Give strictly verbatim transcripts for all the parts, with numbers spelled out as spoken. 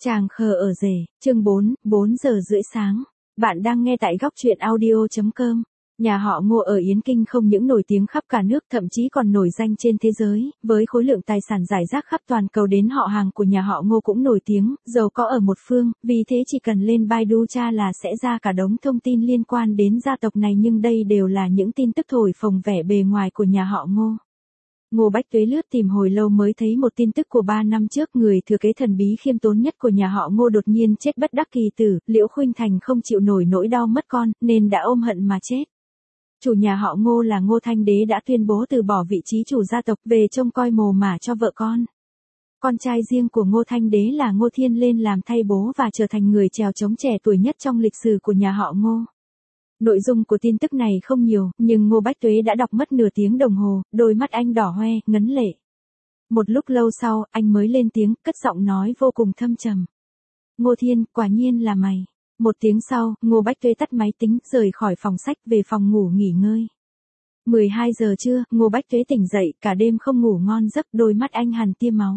Chàng khờ ở rể, chương bốn, bốn giờ rưỡi sáng. Bạn đang nghe tại góc truyện audio chấm com. Nhà họ Ngô ở Yến Kinh không những nổi tiếng khắp cả nước, thậm chí còn nổi danh trên thế giới, với khối lượng tài sản rải rác khắp toàn cầu. Đến họ hàng của nhà họ Ngô cũng nổi tiếng, giàu có ở một phương, vì thế chỉ cần lên Baidu tra là sẽ ra cả đống thông tin liên quan đến gia tộc này, nhưng đây đều là những tin tức thổi phồng vẻ bề ngoài của nhà họ Ngô. Ngô Bách Tuế lướt tìm hồi lâu mới thấy một tin tức của ba năm trước, người thừa kế thần bí khiêm tốn nhất của nhà họ Ngô đột nhiên chết bất đắc kỳ tử. Liễu Khuynh Thành không chịu nổi nỗi đau mất con, nên đã ôm hận mà chết. Chủ nhà họ Ngô là Ngô Thanh Đế đã tuyên bố từ bỏ vị trí chủ gia tộc về trông coi mồ mả cho vợ con. Con trai riêng của Ngô Thanh Đế là Ngô Thiên lên làm thay bố và trở thành người chèo trống trẻ tuổi nhất trong lịch sử của nhà họ Ngô. Nội dung của tin tức này không nhiều, nhưng Ngô Bách Tuế đã đọc mất nửa tiếng đồng hồ, đôi mắt anh đỏ hoe, ngấn lệ. Một lúc lâu sau, anh mới lên tiếng, cất giọng nói vô cùng thâm trầm. Ngô Thiên, quả nhiên là mày. Một tiếng sau, Ngô Bách Tuế tắt máy tính, rời khỏi phòng sách về phòng ngủ nghỉ ngơi. mười hai giờ trưa, Ngô Bách Tuế tỉnh dậy, cả đêm không ngủ ngon giấc, đôi mắt anh hằn tia máu.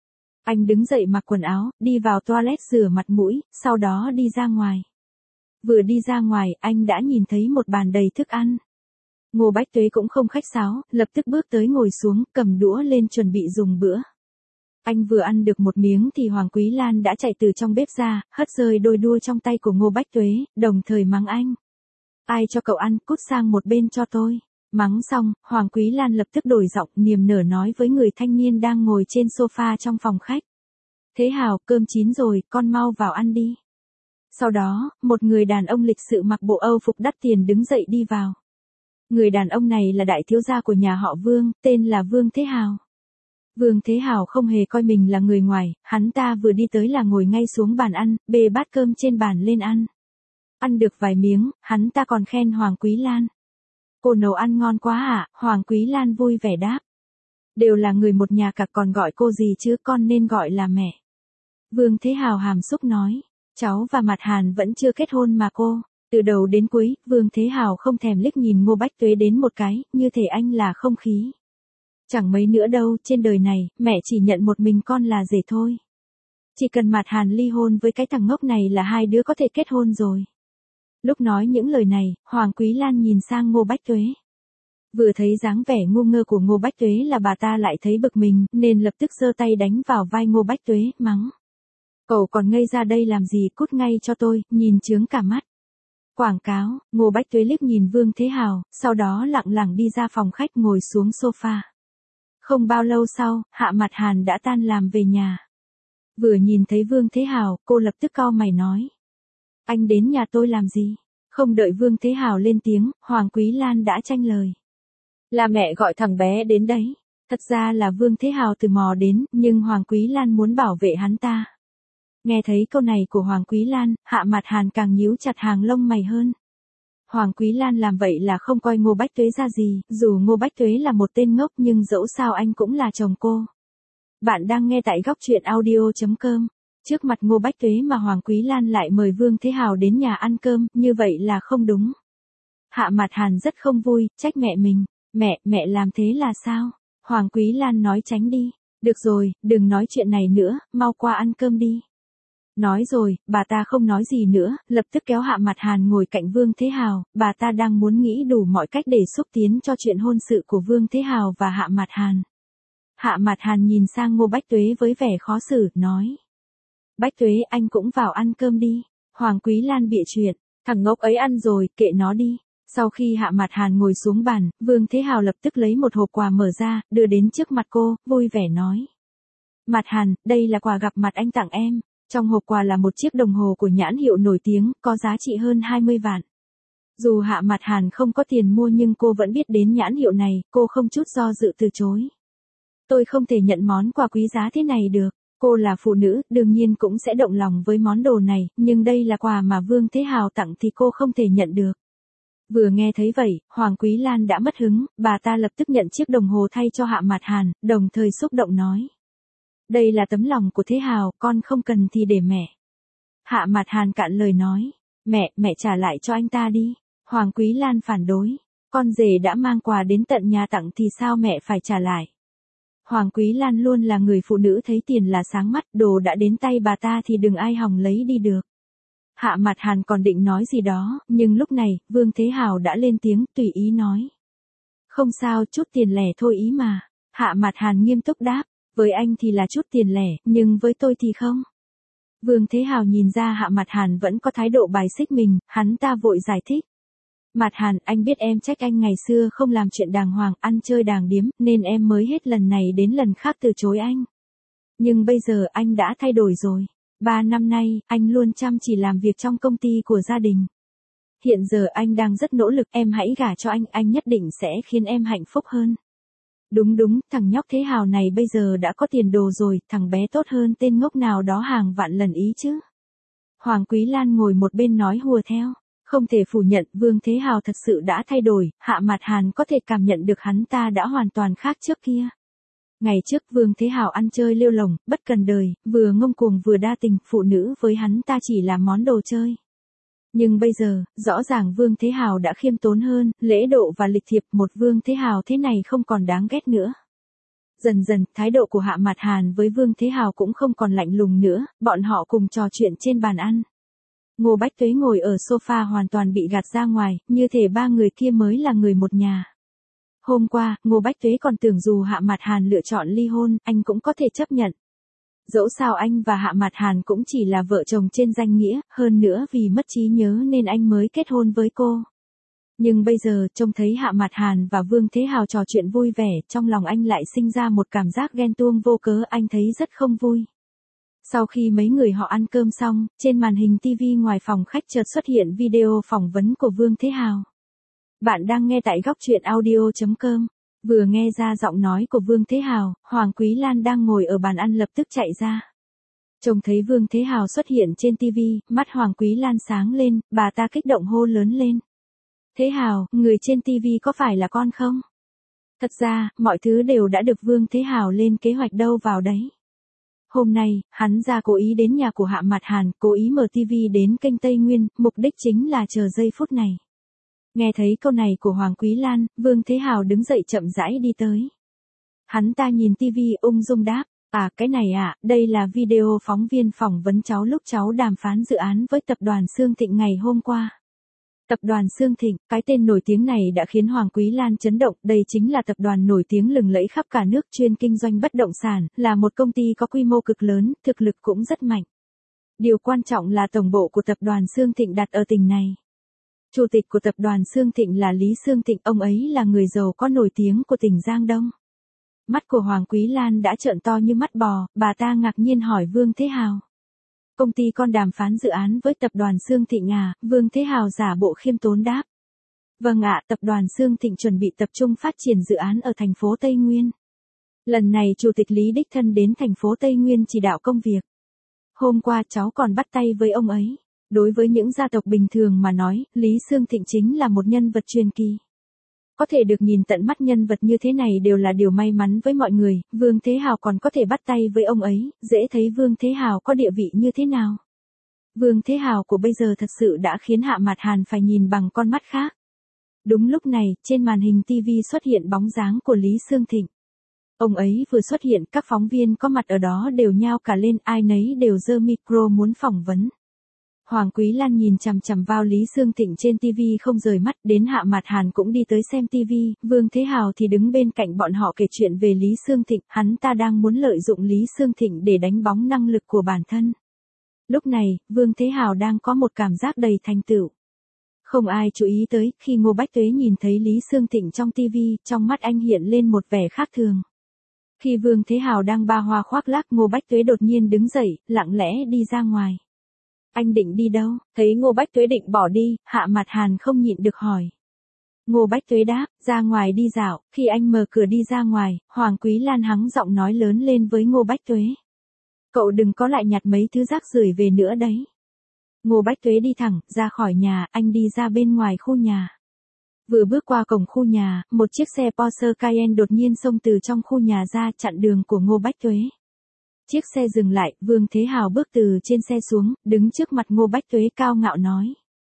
Anh đứng dậy mặc quần áo, đi vào toilet rửa mặt mũi, sau đó đi ra ngoài. Vừa đi ra ngoài, anh đã nhìn thấy một bàn đầy thức ăn. Ngô Bách Tuế cũng không khách sáo, lập tức bước tới ngồi xuống, cầm đũa lên chuẩn bị dùng bữa. Anh vừa ăn được một miếng thì Hoàng Quý Lan đã chạy từ trong bếp ra, hất rơi đôi đũa trong tay của Ngô Bách Tuế, đồng thời mắng anh. Ai cho cậu ăn, cút sang một bên cho tôi. Mắng xong, Hoàng Quý Lan lập tức đổi giọng, niềm nở nói với người thanh niên đang ngồi trên sofa trong phòng khách. Thế Hào, cơm chín rồi, con mau vào ăn đi. Sau đó, một người đàn ông lịch sự mặc bộ Âu phục đắt tiền đứng dậy đi vào. Người đàn ông này là đại thiếu gia của nhà họ Vương, tên là Vương Thế Hào. Vương Thế Hào không hề coi mình là người ngoài, hắn ta vừa đi tới là ngồi ngay xuống bàn ăn, bê bát cơm trên bàn lên ăn. Ăn được vài miếng, hắn ta còn khen Hoàng Quý Lan. Cô nấu ăn ngon quá à, Hoàng Quý Lan vui vẻ đáp. Đều là người một nhà cả, còn gọi cô gì chứ, con nên gọi là mẹ. Vương Thế Hào hàm xúc nói. Cháu và Mạt Hàn vẫn chưa kết hôn mà cô. Từ đầu đến cuối, Vương Thế Hào không thèm liếc nhìn Ngô Bách Tuế đến một cái, như thể anh là không khí. Chẳng mấy nữa đâu, trên đời này, mẹ chỉ nhận một mình con là rể thôi. Chỉ cần Mạt Hàn ly hôn với cái thằng ngốc này là hai đứa có thể kết hôn rồi. Lúc nói những lời này, Hoàng Quý Lan nhìn sang Ngô Bách Tuế. Vừa thấy dáng vẻ ngu ngơ của Ngô Bách Tuế là bà ta lại thấy bực mình, nên lập tức giơ tay đánh vào vai Ngô Bách Tuế, mắng. Cậu còn ngây ra đây làm gì, cút ngay cho tôi, nhìn chướng cả mắt. Quảng cáo, Ngô Bách Tuế liếc nhìn Vương Thế Hào, sau đó lặng lặng đi ra phòng khách ngồi xuống sofa. Không bao lâu sau, Hạ Mạt Hàn đã tan làm về nhà. Vừa nhìn thấy Vương Thế Hào, cô lập tức cau mày nói. Anh đến nhà tôi làm gì? Không đợi Vương Thế Hào lên tiếng, Hoàng Quý Lan đã tranh lời. Là mẹ gọi thằng bé đến đấy. Thật ra là Vương Thế Hào từ mò đến, nhưng Hoàng Quý Lan muốn bảo vệ hắn ta. Nghe thấy câu này của Hoàng Quý Lan, Hạ Mạt Hàn càng nhíu chặt hàng lông mày hơn. Hoàng Quý Lan làm vậy là không coi Ngô Bách Tuế ra gì, dù Ngô Bách Tuế là một tên ngốc nhưng dẫu sao anh cũng là chồng cô. Bạn đang nghe tại góc truyện audio chấm com. Trước mặt Ngô Bách Tuế mà Hoàng Quý Lan lại mời Vương Thế Hào đến nhà ăn cơm, như vậy là không đúng. Hạ Mạt Hàn rất không vui, trách mẹ mình. Mẹ, mẹ làm thế là sao? Hoàng Quý Lan nói tránh đi. Được rồi, đừng nói chuyện này nữa, mau qua ăn cơm đi. Nói rồi, bà ta không nói gì nữa, lập tức kéo Hạ Mạt Hàn ngồi cạnh Vương Thế Hào, bà ta đang muốn nghĩ đủ mọi cách để xúc tiến cho chuyện hôn sự của Vương Thế Hào và Hạ Mạt Hàn. Hạ Mạt Hàn nhìn sang Ngô Bách Tuế với vẻ khó xử, nói. Bách Tuế, anh cũng vào ăn cơm đi. Hoàng Quý Lan bịa chuyện, thằng ngốc ấy ăn rồi, kệ nó đi. Sau khi Hạ Mạt Hàn ngồi xuống bàn, Vương Thế Hào lập tức lấy một hộp quà mở ra, đưa đến trước mặt cô, vui vẻ nói. Mạt Hàn, đây là quà gặp mặt anh tặng em. Trong hộp quà là một chiếc đồng hồ của nhãn hiệu nổi tiếng, có giá trị hơn hai mươi vạn. Dù Hạ Mạt Hàn không có tiền mua nhưng cô vẫn biết đến nhãn hiệu này, cô không chút do dự từ chối. Tôi không thể nhận món quà quý giá thế này được. Cô là phụ nữ, đương nhiên cũng sẽ động lòng với món đồ này, nhưng đây là quà mà Vương Thế Hào tặng thì cô không thể nhận được. Vừa nghe thấy vậy, Hoàng Quý Lan đã mất hứng, bà ta lập tức nhận chiếc đồng hồ thay cho Hạ Mạt Hàn, đồng thời xúc động nói. Đây là tấm lòng của Thế Hào, con không cần thì để mẹ. Hạ Mạt Hàn cạn lời nói. Mẹ, mẹ trả lại cho anh ta đi. Hoàng Quý Lan phản đối. Con rể đã mang quà đến tận nhà tặng thì sao mẹ phải trả lại. Hoàng Quý Lan luôn là người phụ nữ thấy tiền là sáng mắt, đồ đã đến tay bà ta thì đừng ai hòng lấy đi được. Hạ Mạt Hàn còn định nói gì đó, nhưng lúc này, Vương Thế Hào đã lên tiếng tùy ý nói. Không sao, chút tiền lẻ thôi ý mà. Hạ Mạt Hàn nghiêm túc đáp, với anh thì là chút tiền lẻ, nhưng với tôi thì không. Vương Thế Hào nhìn ra Hạ Mạt Hàn vẫn có thái độ bài xích mình, hắn ta vội giải thích. Mạt Hàn, anh biết em trách anh ngày xưa không làm chuyện đàng hoàng, ăn chơi đàng điếm, nên em mới hết lần này đến lần khác từ chối anh. Nhưng bây giờ anh đã thay đổi rồi. Ba năm nay, anh luôn chăm chỉ làm việc trong công ty của gia đình. Hiện giờ anh đang rất nỗ lực, em hãy gả cho anh, anh nhất định sẽ khiến em hạnh phúc hơn. Đúng đúng, thằng nhóc Thế Hào này bây giờ đã có tiền đồ rồi, thằng bé tốt hơn tên ngốc nào đó hàng vạn lần ý chứ. Hoàng Quý Lan ngồi một bên nói hùa theo. Không thể phủ nhận, Vương Thế Hào thật sự đã thay đổi, Hạ Mạt Hàn có thể cảm nhận được hắn ta đã hoàn toàn khác trước kia. Ngày trước Vương Thế Hào ăn chơi lêu lồng, bất cần đời, vừa ngông cuồng vừa đa tình, phụ nữ với hắn ta chỉ là món đồ chơi. Nhưng bây giờ, rõ ràng Vương Thế Hào đã khiêm tốn hơn, lễ độ và lịch thiệp, một Vương Thế Hào thế này không còn đáng ghét nữa. Dần dần, thái độ của Hạ Mạt Hàn với Vương Thế Hào cũng không còn lạnh lùng nữa, bọn họ cùng trò chuyện trên bàn ăn. Ngô Bách Tuế ngồi ở sofa hoàn toàn bị gạt ra ngoài, như thể ba người kia mới là người một nhà. Hôm qua, Ngô Bách Tuế còn tưởng dù Hạ Mạt Hàn lựa chọn ly hôn, anh cũng có thể chấp nhận. Dẫu sao anh và Hạ Mạt Hàn cũng chỉ là vợ chồng trên danh nghĩa, hơn nữa vì mất trí nhớ nên anh mới kết hôn với cô. Nhưng bây giờ, trông thấy Hạ Mạt Hàn và Vương Thế Hào trò chuyện vui vẻ, trong lòng anh lại sinh ra một cảm giác ghen tuông vô cớ, anh thấy rất không vui. Sau khi mấy người họ ăn cơm xong, trên màn hình ti vi ngoài phòng khách chợt xuất hiện video phỏng vấn của Vương Thế Hào. Bạn đang nghe tại góc truyện audio chấm com. Vừa nghe ra giọng nói của Vương Thế Hào, Hoàng Quý Lan đang ngồi ở bàn ăn lập tức chạy ra. Trông thấy Vương Thế Hào xuất hiện trên ti vi, mắt Hoàng Quý Lan sáng lên, bà ta kích động hô lớn lên. Thế Hào, người trên ti vi có phải là con không? Thật ra, mọi thứ đều đã được Vương Thế Hào lên kế hoạch đâu vào đấy. Hôm nay, hắn ra cố ý đến nhà của Hạ Mạt Hàn, cố ý mở ti vi đến kênh Tây Nguyên, mục đích chính là chờ giây phút này. Nghe thấy câu này của Hoàng Quý Lan, Vương Thế Hào đứng dậy chậm rãi đi tới. Hắn ta nhìn ti vi ung dung đáp, à cái này à, đây là video phóng viên phỏng vấn cháu lúc cháu đàm phán dự án với tập đoàn Sương Thịnh ngày hôm qua. Tập đoàn Sương Thịnh, cái tên nổi tiếng này đã khiến Hoàng Quý Lan chấn động, đây chính là tập đoàn nổi tiếng lừng lẫy khắp cả nước chuyên kinh doanh bất động sản, là một công ty có quy mô cực lớn, thực lực cũng rất mạnh. Điều quan trọng là tổng bộ của tập đoàn Sương Thịnh đặt ở tỉnh này. Chủ tịch của tập đoàn Sương Thịnh là Lý Sương Thịnh, ông ấy là người giàu có nổi tiếng của tỉnh Giang Đông. Mắt của Hoàng Quý Lan đã trợn to như mắt bò, bà ta ngạc nhiên hỏi Vương Thế Hào. Công ty con đàm phán dự án với tập đoàn Sương Thịnh à, Vương Thế Hào giả bộ khiêm tốn đáp. Vâng ạ, tập đoàn Sương Thịnh chuẩn bị tập trung phát triển dự án ở thành phố Tây Nguyên. Lần này Chủ tịch Lý đích thân đến thành phố Tây Nguyên chỉ đạo công việc. Hôm qua cháu còn bắt tay với ông ấy. Đối với những gia tộc bình thường mà nói, Lý Sương Thịnh chính là một nhân vật truyền kỳ. Có thể được nhìn tận mắt nhân vật như thế này đều là điều may mắn với mọi người, Vương Thế Hào còn có thể bắt tay với ông ấy, dễ thấy Vương Thế Hào có địa vị như thế nào. Vương Thế Hào của bây giờ thật sự đã khiến Hạ Mạt Hàn phải nhìn bằng con mắt khác. Đúng lúc này, trên màn hình ti vi xuất hiện bóng dáng của Lý Sương Thịnh. Ông ấy vừa xuất hiện, các phóng viên có mặt ở đó đều nhao cả lên, ai nấy đều giơ micro muốn phỏng vấn. Hoàng Quý Lan nhìn chằm chằm vào Lý Sương Thịnh trên ti vi không rời mắt, đến Hạ Mạt Hàn cũng đi tới xem ti vi, Vương Thế Hào thì đứng bên cạnh bọn họ kể chuyện về Lý Sương Thịnh, hắn ta đang muốn lợi dụng Lý Sương Thịnh để đánh bóng năng lực của bản thân. Lúc này, Vương Thế Hào đang có một cảm giác đầy thành tựu. Không ai chú ý tới, khi Ngô Bách Tuế nhìn thấy Lý Sương Thịnh trong ti vi, trong mắt anh hiện lên một vẻ khác thường. Khi Vương Thế Hào đang ba hoa khoác lác, Ngô Bách Tuế đột nhiên đứng dậy, lặng lẽ đi ra ngoài. Anh định đi đâu? Thấy Ngô Bách Tuế định bỏ đi, Hạ Mạt Hàn không nhịn được hỏi. Ngô Bách Tuế đáp, ra ngoài đi dạo, khi anh mở cửa đi ra ngoài, Hoàng Quý Lan hắng giọng nói lớn lên với Ngô Bách Tuế. Cậu đừng có lại nhặt mấy thứ rác rưởi về nữa đấy. Ngô Bách Tuế đi thẳng, ra khỏi nhà, anh đi ra bên ngoài khu nhà. Vừa bước qua cổng khu nhà, một chiếc xe Porsche Cayenne đột nhiên xông từ trong khu nhà ra chặn đường của Ngô Bách Tuế. Chiếc xe dừng lại, Vương Thế Hào bước từ trên xe xuống, đứng trước mặt Ngô Bách Tuế cao ngạo nói.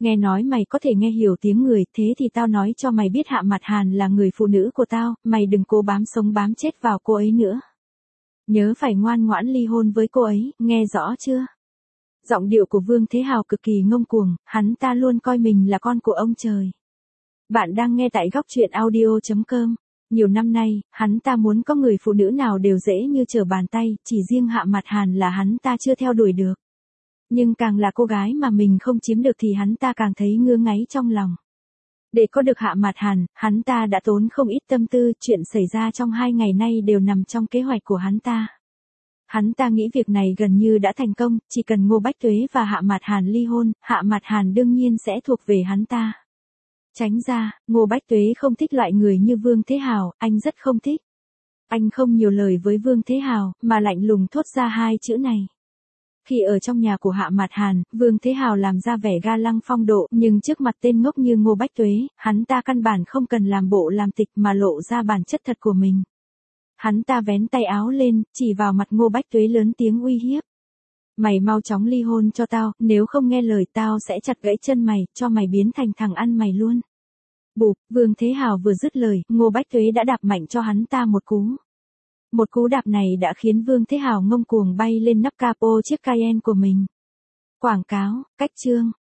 Nghe nói mày có thể nghe hiểu tiếng người, thế thì tao nói cho mày biết Hạ Mặt Hàn là người phụ nữ của tao, mày đừng cố bám sống bám chết vào cô ấy nữa. Nhớ phải ngoan ngoãn ly hôn với cô ấy, nghe rõ chưa? Giọng điệu của Vương Thế Hào cực kỳ ngông cuồng, hắn ta luôn coi mình là con của ông trời. Bạn đang nghe tại góc truyện audio chấm com. Nhiều năm nay, hắn ta muốn có người phụ nữ nào đều dễ như trở bàn tay, chỉ riêng Hạ Mặt Hàn là hắn ta chưa theo đuổi được. Nhưng càng là cô gái mà mình không chiếm được thì hắn ta càng thấy ngứa ngáy trong lòng. Để có được Hạ Mặt Hàn, hắn ta đã tốn không ít tâm tư, chuyện xảy ra trong hai ngày nay đều nằm trong kế hoạch của hắn ta. Hắn ta nghĩ việc này gần như đã thành công, chỉ cần Ngô Bách Tuế và Hạ Mặt Hàn ly hôn, Hạ Mặt Hàn đương nhiên sẽ thuộc về hắn ta. Tránh ra, Ngô Bách Tuế không thích loại người như Vương Thế Hào, anh rất không thích. Anh không nhiều lời với Vương Thế Hào, mà lạnh lùng thốt ra hai chữ này. Khi ở trong nhà của Hạ Mặt Hàn, Vương Thế Hào làm ra vẻ ga lăng phong độ, nhưng trước mặt tên ngốc như Ngô Bách Tuế, hắn ta căn bản không cần làm bộ làm tịch mà lộ ra bản chất thật của mình. Hắn ta vén tay áo lên, chỉ vào mặt Ngô Bách Tuế lớn tiếng uy hiếp. Mày mau chóng ly hôn cho tao, nếu không nghe lời tao sẽ chặt gãy chân mày, cho mày biến thành thằng ăn mày luôn. Bụp, Vương Thế Hào vừa dứt lời, Ngô Bách Tuế đã đạp mạnh cho hắn ta một cú. Một cú đạp này đã khiến Vương Thế Hào ngông cuồng bay lên nắp capo chiếc Cayenne của mình. Quảng cáo, cách chương.